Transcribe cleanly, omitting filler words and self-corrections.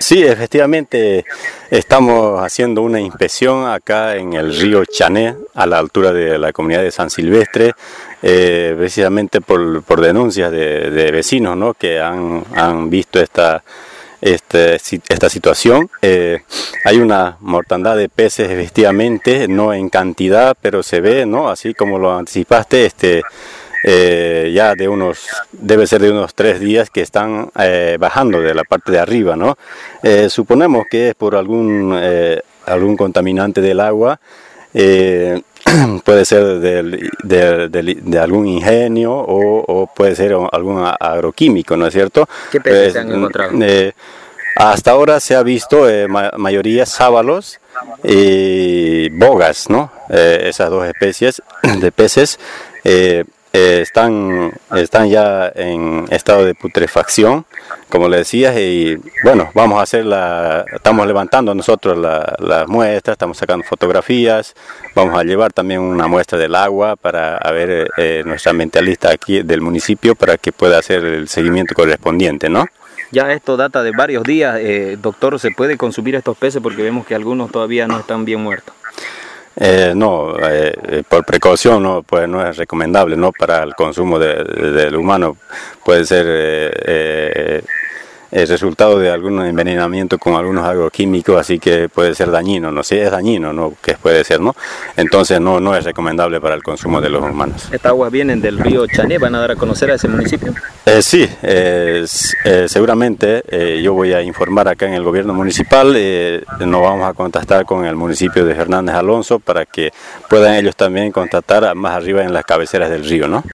Sí, efectivamente estamos haciendo una inspección acá en el río Chané, a la altura de la comunidad de San Silvestre, precisamente por denuncias de vecinos, ¿no?, que han visto esta situación. Hay una mortandad de peces, efectivamente, no en cantidad, pero se ve, ¿no?, así como lo anticipaste, ya debe ser de unos 3 días que están bajando de la parte de arriba, ¿no? Suponemos que es por algún contaminante del agua, puede ser de algún ingenio o puede ser algún agroquímico, ¿no es cierto? ¿Qué peces se han encontrado? Hasta ahora se ha visto mayoría sábalos y bogas, ¿no? Esas dos especies de peces están ya en estado de putrefacción, como le decías, y bueno, estamos levantando nosotros las muestras, estamos sacando fotografías, vamos a llevar también una muestra del agua para ver nuestra ambientalista aquí del municipio para que pueda hacer el seguimiento correspondiente, ¿no? Ya esto data de varios días, doctor, ¿se puede consumir estos peces? Porque vemos que algunos todavía no están bien muertos. No, por precaución no es recomendable, ¿no?, para el consumo del humano. Puede ser el resultado de algún envenenamiento con algunos agroquímicos, así que puede ser dañino, no sé, es dañino, ¿no?, que puede ser, ¿no? Entonces no es recomendable para el consumo de los humanos. ¿Estas aguas vienen del río Chané? ¿Van a dar a conocer a ese municipio? Sí, seguramente yo voy a informar acá en el gobierno municipal, nos vamos a contactar con el municipio de Fernández Alonso para que puedan ellos también contactar más arriba en las cabeceras del río, ¿no?